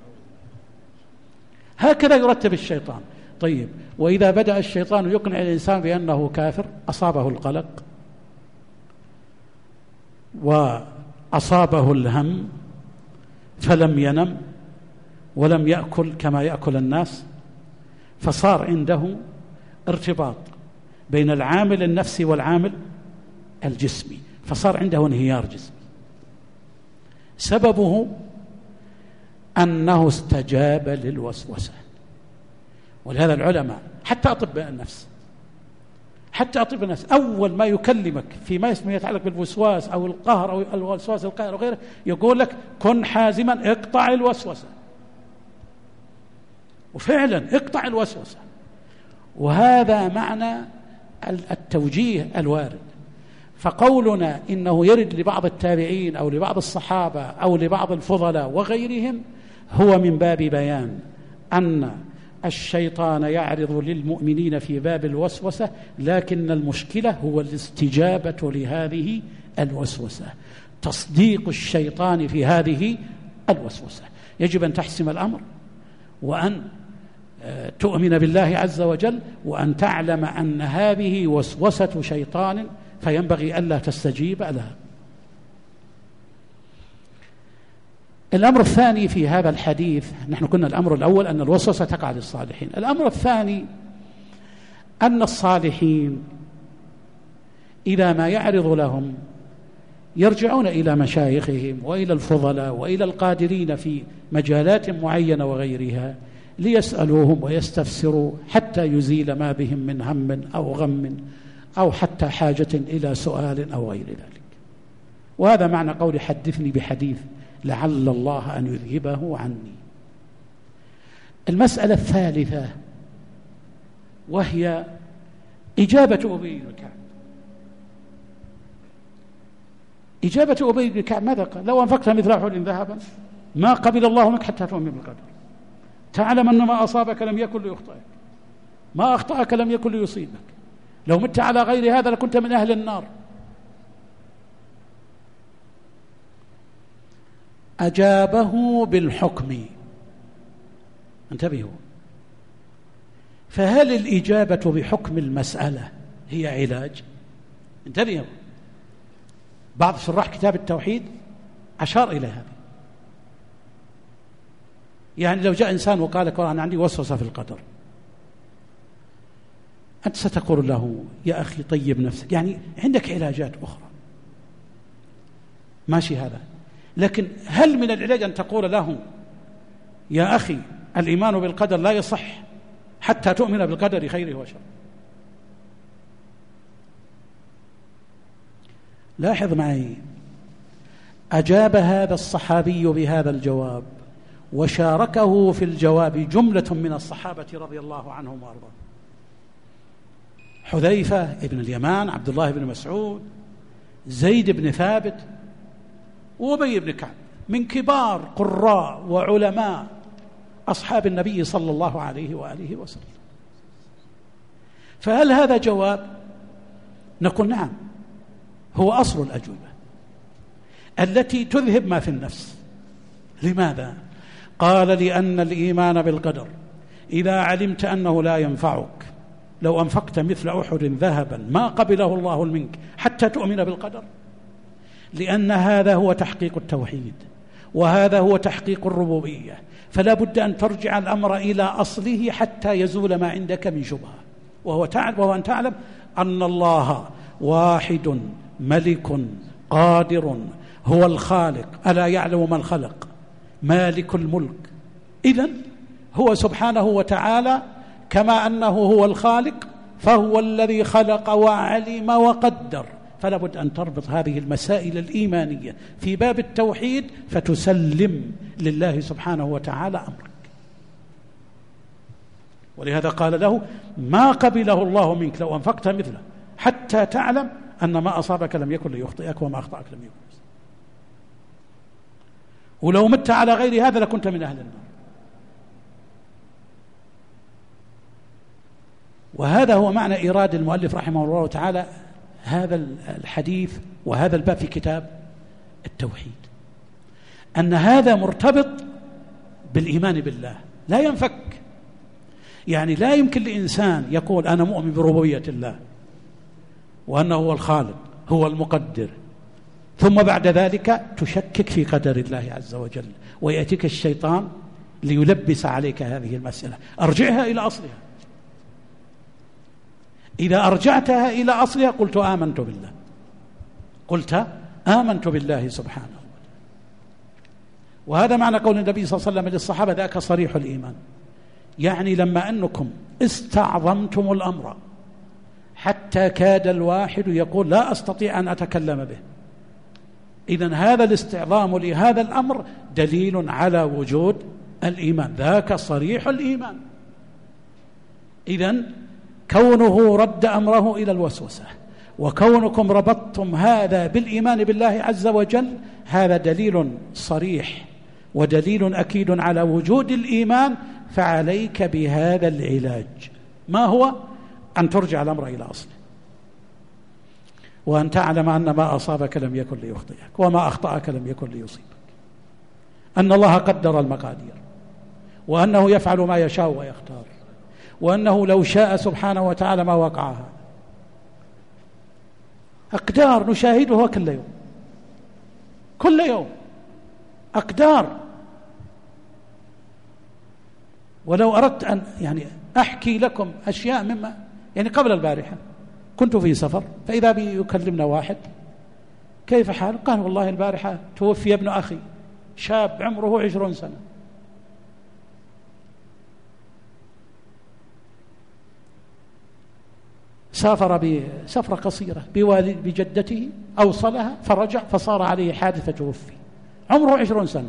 هكذا يرتب الشيطان. طيب، وإذا بدأ الشيطان يقنع الإنسان بأنه كافر، أصابه القلق وأصابه الهم، فلم ينم ولم يأكل كما يأكل الناس، فصار عنده ارتباط بين العامل النفسي والعامل الجسمي، فصار عنده انهيار جسمي. سببه أنه استجاب للوسوسة. ولهذا العلماء حتى أطباء النفس أول ما يكلمك فيما يتعلق بالوسواس أو القهر أو الوسواس القهر أو غيره، يقول لك: كن حازما، اقطع الوسوسة. وفعلا اقطع الوسوسة. وهذا معنى التوجيه الوارد. فقولنا إنه يرد لبعض التابعين أو لبعض الصحابة أو لبعض الفضلاء وغيرهم هو من باب بيان أن الشيطان يعرض للمؤمنين في باب الوسوسة، لكن المشكلة هو الاستجابة لهذه الوسوسة، تصديق الشيطان في هذه الوسوسة. يجب أن تحسم الأمر، وأن تؤمن بالله عز وجل، وأن تعلم أن هذه وسوسة شيطان، فينبغي ألا تستجيب لها. الأمر الثاني في هذا الحديث، نحن قلنا الأمر الأول أن الوسوسة تقع للصالحين. الأمر الثاني أن الصالحين إذا ما يعرض لهم يرجعون إلى مشايخهم وإلى الفضلاء وإلى القادرين في مجالات معينة وغيرها ليسألوهم ويستفسروا حتى يزيل ما بهم من هم أو غم أو حتى حاجة إلى سؤال أو غير ذلك. وهذا معنى قول حدثني بحديث لعل الله أن يذهبه عني. المسألة الثالثة وهي إجابة أبي بن كعب. إجابة أبي بن كعب ماذا قال؟ لو أنفقت مثل أحد ذهبا ما قبل الله منك حتى تؤمن بالقدر. تعلم أن ما أصابك لم يكن ليخطئك، ما أخطأك لم يكن ليصيبك، لو مت على غير هذا لكنت من أهل النار. أجابه بالحكم. انتبهوا، فهل الإجابة بحكم المسألة هي علاج؟ انتبهوا، بعض شراح كتاب التوحيد أشار إلى هذا. يعني لو جاء إنسان وقال لك أنا عندي وسوسة في القدر، أنت ستقول له يا أخي طيب نفسك، يعني عندك علاجات أخرى ماشي هذا، لكن هل من العلاج أن تقول له يا أخي الإيمان بالقدر لا يصح حتى تؤمن بالقدر خيره وشره؟ لاحظ معي، أجاب هذا الصحابي بهذا الجواب وشاركه في الجواب جملة من الصحابة رضي الله عنهم وأرضاهم: حذيفة ابن اليمان، عبد الله بن مسعود، زيد بن ثابت، وأبي بن كعب، من كبار قراء وعلماء أصحاب النبي صلى الله عليه وآله وسلم. فهل هذا جواب؟ نقول نعم، هو أصل الأجوبة التي تذهب ما في النفس. لماذا؟ قال: لأن الإيمان بالقدر إذا علمت أنه لا ينفعك لو أنفقت مثل أحد ذهبا ما قبله الله منك حتى تؤمن بالقدر، لأن هذا هو تحقيق التوحيد، وهذا هو تحقيق الربوبية، فلا بد أن ترجع الأمر إلى أصله حتى يزول ما عندك من شبهة، وهو أن تعلم أن الله واحد ملك قادر هو الخالق، ألا يعلم من خلق، مالك الملك. إذن هو سبحانه وتعالى كما أنه هو الخالق فهو الذي خلق وعلم وقدر. فلا بد أن تربط هذه المسائل الإيمانية في باب التوحيد فتسلم لله سبحانه وتعالى أمرك. ولهذا قال له: ما قبله الله منك لو أنفقت مثله حتى تعلم أن ما أصابك لم يكن ليخطئك وما أخطأك لم يكن. ولو مت على غير هذا لكنت من أهل النار. وهذا هو معنى إيراد المؤلف رحمه الله تعالى هذا الحديث وهذا الباب في كتاب التوحيد، أن هذا مرتبط بالإيمان بالله لا ينفك. يعني لا يمكن لإنسان يقول أنا مؤمن بربوبية الله وأنه هو الخالق هو المقدر، ثم بعد ذلك تشكك في قدر الله عز وجل، ويأتيك الشيطان ليلبس عليك هذه المسألة. أرجعها إلى أصلها. إذا أرجعتها إلى أصلها قلت آمنت بالله، قلت آمنت بالله سبحانه. وهذا معنى قول النبي صلى الله عليه وسلم للصحابة: ذاك صريح الإيمان. يعني لما أنكم استعظمتم الأمر حتى كاد الواحد يقول لا أستطيع أن أتكلم به، إذن هذا الاستعظام لهذا الأمر دليل على وجود الإيمان، ذاك صريح الإيمان. إذن كونه رد أمره إلى الوسوسة وكونكم ربطتم هذا بالإيمان بالله عز وجل هذا دليل صريح ودليل أكيد على وجود الإيمان. فعليك بهذا العلاج، ما هو؟ أن ترجع الأمر إلى أصله، وأن تعلم أن ما أصابك لم يكن ليخطئك وما أخطأك لم يكن ليصيبك. أن الله قدر المقادير، وأنه يفعل ما يشاء ويختار، وأنه لو شاء سبحانه وتعالى ما وقعها. أقدار نشاهدها كل يوم، كل يوم أقدار. ولو أردت أن أحكي لكم أشياء مما قبل البارحة كنت في سفر، فإذا بي يكلمنا واحد: كيف حال؟ قال: والله البارحة توفي ابن أخي، شاب عمره 20 سنة، سافر بسفرة قصيرة بجدته، أوصلها فرجع فصار عليه حادثة توفي، عمره 20 سنة.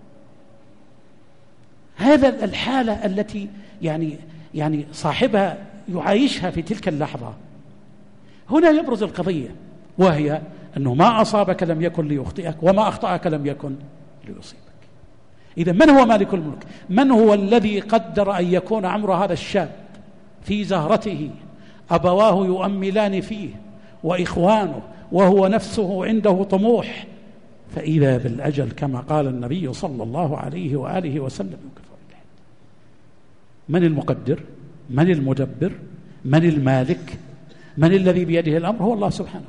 هذا الحالة التي صاحبها يعايشها في تلك اللحظة. هنا يبرز القضية، وهي أنه ما أصابك لم يكن ليخطئك، وما أخطأك لم يكن ليصيبك. إذا من هو مالك الملك؟ من هو الذي قدر أن يكون عمر هذا الشاب في زهرته، أبواه يؤملان فيه وإخوانه، وهو نفسه عنده طموح، فإذا بالأجل كما قال النبي صلى الله عليه وآله وسلم: من المقدر؟ من المدبر؟ من المالك؟ من الذي بيده الأمر؟ هو الله سبحانه.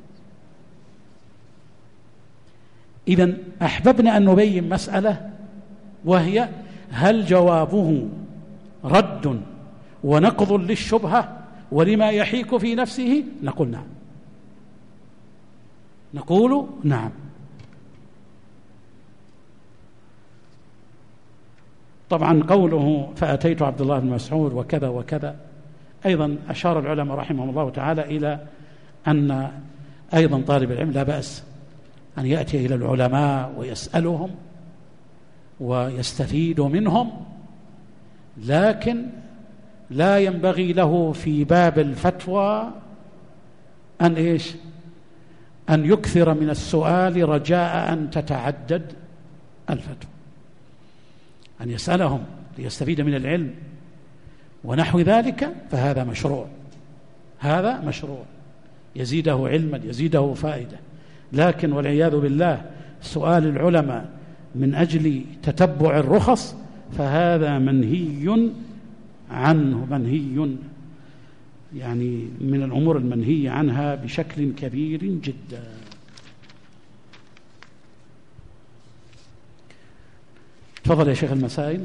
إذن أحببنا أن نبين مسألة، وهي: هل جوابه رد ونقض للشبهة ولما يحيك في نفسه؟ نقول نعم، نقول نعم. طبعا قوله فأتيت عبد الله بن مسعود وكذا وكذا، أيضا أشار العلماء رحمهم الله تعالى إلى أن أيضا طالب العلم لا بأس أن يأتي إلى العلماء ويسألهم ويستفيد منهم، لكن لا ينبغي له في باب الفتوى أن يكثر من السؤال رجاء أن تتعدد الفتوى، أن يسألهم ليستفيد من العلم ونحو ذلك، فهذا مشروع، هذا مشروع يزيده علما، يزيده فائدة. لكن والعياذ بالله سؤال العلماء من أجل تتبع الرخص، فهذا منهي عنه، منهي من الأمور المنهي عنها بشكل كبير جدا. تفضل يا شيخ المسائل.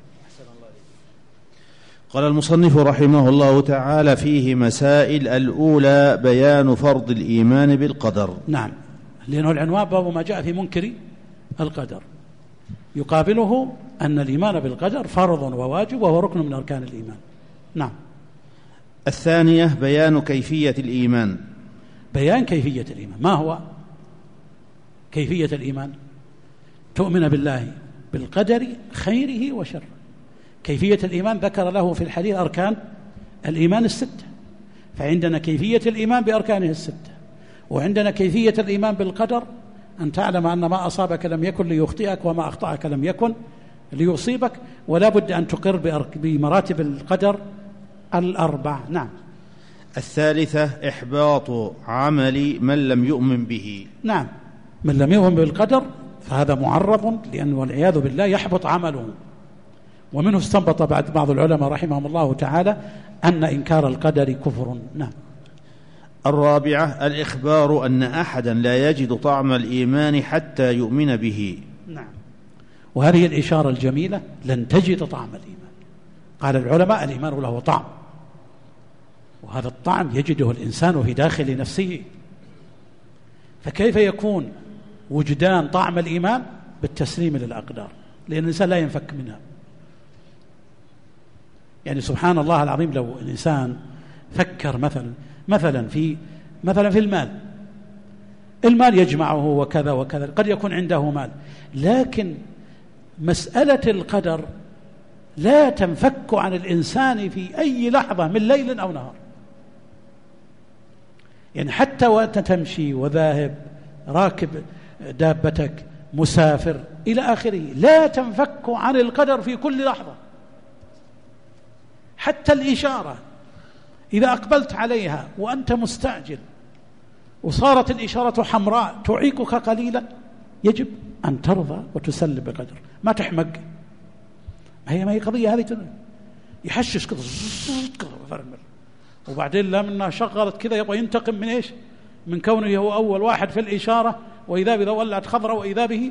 قال المصنف رحمه الله تعالى: فيه مسائل. الأولى بيان فرض الإيمان بالقدر. نعم، لأنه العنوان باب ما جاء في منكر القدر، يقابله أن الإيمان بالقدر فرض وواجب وهو ركن من أركان الإيمان. نعم. الثانية بيان كيفية الإيمان. بيان كيفية الإيمان. ما هو كيفية الإيمان؟ تؤمن بالله بالقدر خيره وشره. كيفية الإيمان ذكر له في الحديث أركان الإيمان 6، فعندنا كيفية الإيمان بأركانه 6، وعندنا كيفية الإيمان بالقدر أن تعلم أن ما أصابك لم يكن ليخطئك، وما أخطأك لم يكن ليصيبك، ولا بد أن تقر بمراتب القدر 4. نعم. الثالثة إحباط عمل من لم يؤمن به. نعم، من لم يؤمن بالقدر فهذا معرض، لأنه والعياذ بالله يحبط عمله. ومنه استنبط بعض العلماء رحمهم الله تعالى أن إنكار القدر كفر. نعم. الرابعة الإخبار أن أحدا لا يجد طعم الإيمان حتى يؤمن به. نعم، وهذه الإشارة الجميلة: لن تجد طعم الإيمان. قال العلماء: الإيمان له طعم، وهذا الطعم يجده الإنسان في داخل نفسه. فكيف يكون وجدان طعم الإيمان؟ بالتسليم للأقدار، لأن الإنسان لا ينفك منها. سبحان الله العظيم، لو الإنسان فكر مثلا في المال يجمعه وكذا وكذا، قد يكون عنده مال، لكن مسألة القدر لا تنفك عن الإنسان في أي لحظة من ليل أو نهار. حتى وأنت تمشي وذاهب، راكب دابتك، مسافر إلى آخره، لا تنفك عن القدر في كل لحظة. حتى الإشارة إذا أقبلت عليها وأنت مستعجل وصارت الإشارة حمراء تعيقك قليلا، يجب أن ترضى وتسلم بقدر، ما تحمق. ما هي قضية هذه يحشش كذا وبعدين لا منها شغلت كذا يبغى ينتقم من إيش؟ من كونه هو أول واحد في الإشارة، وإذا بذا ولعت خضرة وإذا به.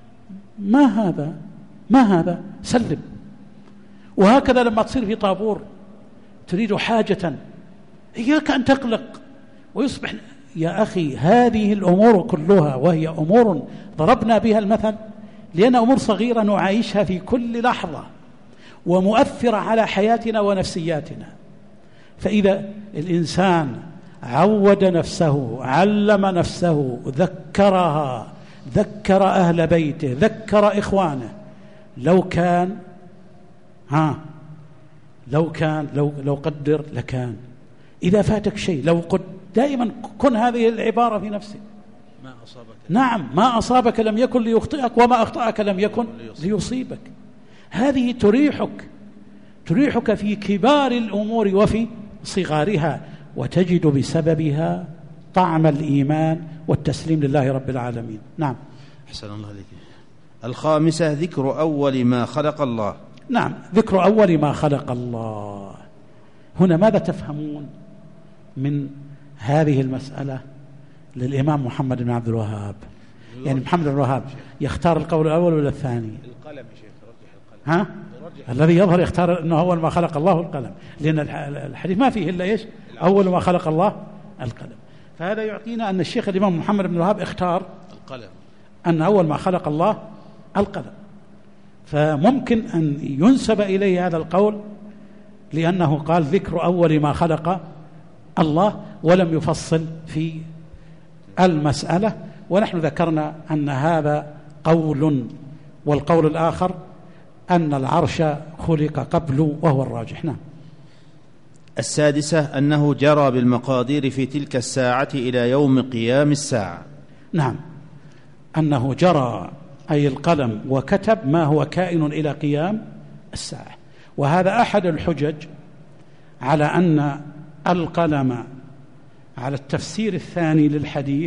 ما هذا سلم. وهكذا لما تصير في طابور تريد حاجة إياك أن تقلق ويصبح يا أخي هذه الأمور كلها، وهي أمور ضربنا بها المثل لأن أمور صغيرة نعيشها في كل لحظة ومؤثرة على حياتنا ونفسياتنا. فإذا الإنسان عود نفسه، علم نفسه، ذكرها، ذكر أهل بيته، ذكر إخوانه، لو قدر لكان. إذا فاتك شيء لو قد دائما كن هذه العبارة في نفسك. نعم، ما أصابك لم يكن ليخطئك، وما أخطأك لم يكن ليصيبك. هذه تريحك في كبار الأمور وفي صغارها، وتجد بسببها طعم الإيمان والتسليم لله رب العالمين. نعم. أحسن الله عليك. الخامسة ذكر أول ما خلق الله. نعم، ذكر أول ما خلق الله. هنا ماذا تفهمون من هذه المسألة للإمام محمد بن عبد الوهاب؟ يعني محمد بن الوهاب يختار القول الأول ولا الثاني؟ القلم يا شيخ، رجح القلم. الذي يظهر يختار أنه أول ما خلق الله القلم، لأن الحديث ما فيه إلا إيش؟ أول ما خلق الله القلم. فهذا يعطينا أن الشيخ الإمام محمد بن الوهاب اختار القلم، أن أول ما خلق الله القلم. فممكن أن ينسب إليه هذا القول لأنه قال ذكر أول ما خلق الله، ولم يفصل في المسألة. ونحن ذكرنا أن هذا قول، والقول الآخر أن العرش خلق قبل، وهو الراجح. نعم. السادسة أنه جرى بالمقادير في تلك الساعة إلى يوم قيام الساعة. نعم، أنه جرى أي القلم وكتب ما هو كائن إلى قيام الساعة. وهذا أحد الحجج على أن القلم على التفسير الثاني للحديث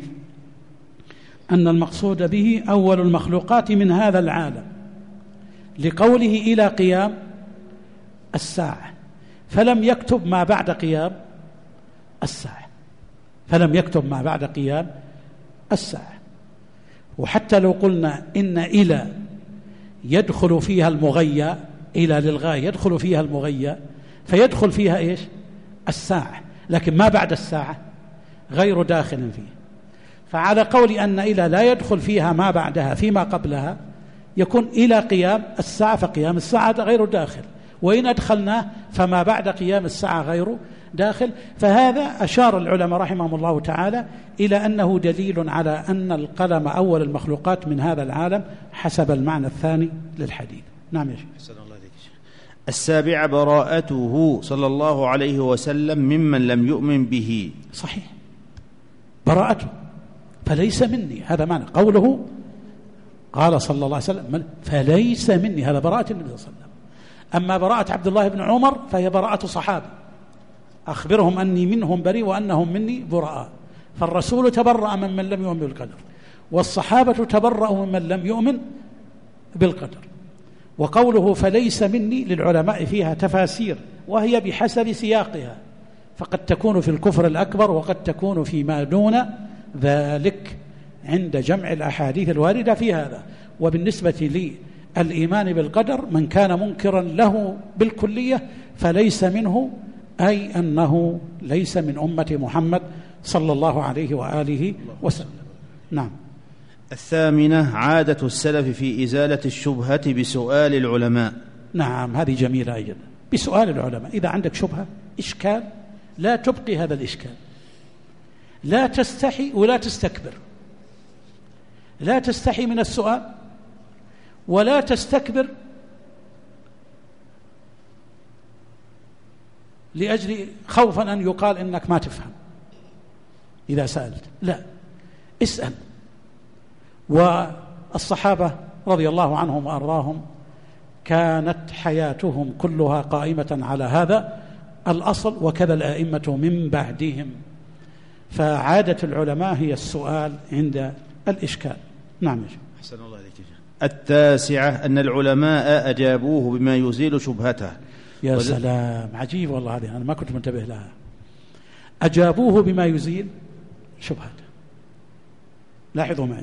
أن المقصود به أول المخلوقات من هذا العالم، لقوله إلى قيام الساعة، فلم يكتب ما بعد قيام الساعة، فلم يكتب ما بعد قيام الساعة. وحتى لو قلنا إن إلى يدخل فيها المغيّة، إلى للغاية يدخل فيها المغيّة، فيدخل فيها إيش؟ الساعة، لكن ما بعد الساعة غير داخل فيه. فعلى قول أن إلى لا يدخل فيها ما بعدها فيما قبلها يكون إلى قيام الساعة، فقيام الساعة غير داخل، وإن أدخلناه فما بعد قيام الساعة غير داخل. فهذا أشار العلماء رحمهم الله تعالى إلى أنه دليل على أن القلم أول المخلوقات من هذا العالم حسب المعنى الثاني للحديث. نعم يا شيخ. السابعة براءته صلى الله عليه وسلم ممن لم يؤمن به. صحيح، براءته، فليس مني، هذا معنى قوله قال صلى الله عليه وسلم فليس مني، هذا براءة النبي صلى الله عليه وسلم. أما براءة عبد الله بن عمر فهي براءة صحابي، أخبرهم أني منهم بريء وأنهم مني براء. فالرسول تبرأ ممن لم يؤمن بالقدر، والصحابة تبرأوا ممن لم يؤمن بالقدر. وقوله فليس مني للعلماء فيها تفاسير، وهي بحسب سياقها، فقد تكون في الكفر الأكبر وقد تكون فيما دون ذلك عند جمع الأحاديث الواردة في هذا. وبالنسبة للإيمان بالقدر من كان منكرا له بالكلية فليس منه، أي أنه ليس من أمة محمد صلى الله عليه وآله وسلم. نعم. الثامنة عادة السلف في إزالة الشبهة بسؤال العلماء. نعم، هذه جميلة أيضا، بسؤال العلماء. إذا عندك شبهة إشكال لا تبقي هذا الإشكال، لا تستحي ولا تستكبر، لا تستحي من السؤال ولا تستكبر لأجل خوفا أن يقال إنك ما تفهم إذا سألت. لا، اسأل. والصحابة رضي الله عنهم وأرضاهم كانت حياتهم كلها قائمة على هذا الأصل، وكذا الآئمة من بعدهم. فعادة العلماء هي السؤال عند الإشكال. نعم. أحسن الله عليك. التاسعة أن العلماء أجابوه بما يزيل شبهته. يا سلام، عجيب والله، هذه أنا ما كنت منتبه لها. أجابوه بما يزيل شبهته. لاحظوا معي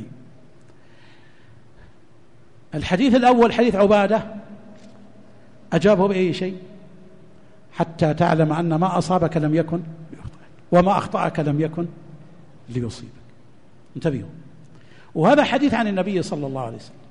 الحديث الأول حديث عبادة، أجابه بأي شيء؟ حتى تعلم أن ما أصابك لم يكن ليخطئك وما أخطأك لم يكن ليصيبك. انتبهوا، وهذا حديث عن النبي صلى الله عليه وسلم.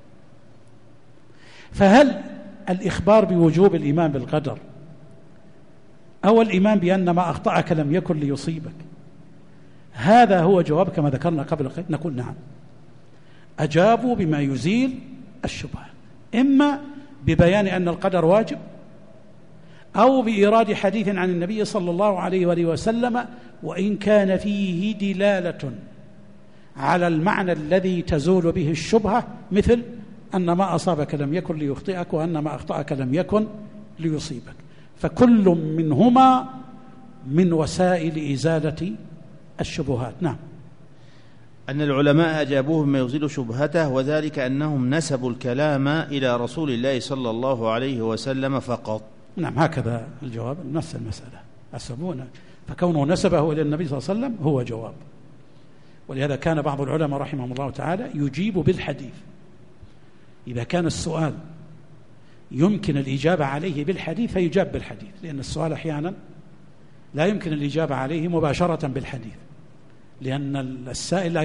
فهل الإخبار بوجوب الإيمان بالقدر أو الإيمان بأن ما أخطأك لم يكن ليصيبك هذا هو جواب كما ذكرنا قبل قليل؟ نقول نعم، أجابوا بما يزيل الشبهة، إما ببيان أن القدر واجب أو بإيراد حديث عن النبي صلى الله عليه وآله وسلم وإن كان فيه دلالة على المعنى الذي تزول به الشبهة، مثل أن ما أصابك لم يكن ليخطئك وأن ما أخطأك لم يكن ليصيبك. فكل منهما من وسائل إزالة الشبهات. نعم. أن العلماء أجابوه بما يزيل شبهته، وذلك أنهم نسبوا الكلام إلى رسول الله صلى الله عليه وسلم فقط. نعم، هكذا الجواب، نفس المسألة أسبونه، فكونه نسبه إلى النبي صلى الله عليه وسلم هو جواب. ولهذا كان بعض العلماء رحمهم الله تعالى يجيب بالحديث إذا كان السؤال يمكن الإجابة عليه بالحديث فيجاب بالحديث، لأن السؤال أحيانا لا يمكن الإجابة عليه مباشرة بالحديث لأن السائل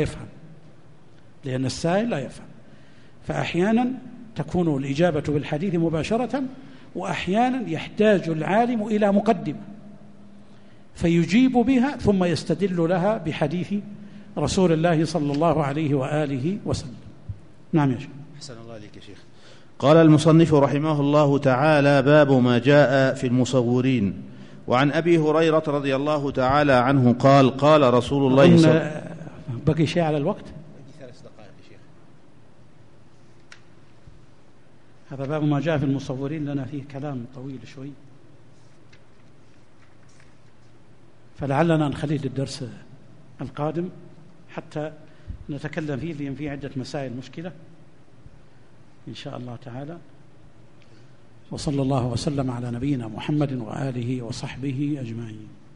لا يفهم، فأحيانا تكون الإجابة بالحديث مباشرة، وأحيانا يحتاج العالم إلى مقدمة فيجيب بها ثم يستدل لها بحديث رسول الله صلى الله عليه وآله وسلم. نعم يا شيخ. أحسن الله عليك يا شيخ. قال المصنف رحمه الله تعالى: باب ما جاء في المصورين. وعن أبي هريرة رضي الله تعالى عنه قال: قال رسول الله صلى الله عليه وسلم. بقي شيء على الوقت؟ 3 دقائق يا شيخ. هذا باب ما جاء في المصورين، لنا فيه كلام طويل شوي، فلعلنا نخليه للدرس القادم حتى نتكلم فيه، لأن فيه عدة مسائل مشكلة إن شاء الله تعالى. وصلى الله وسلم على نبينا محمد وآله وصحبه أجمعين.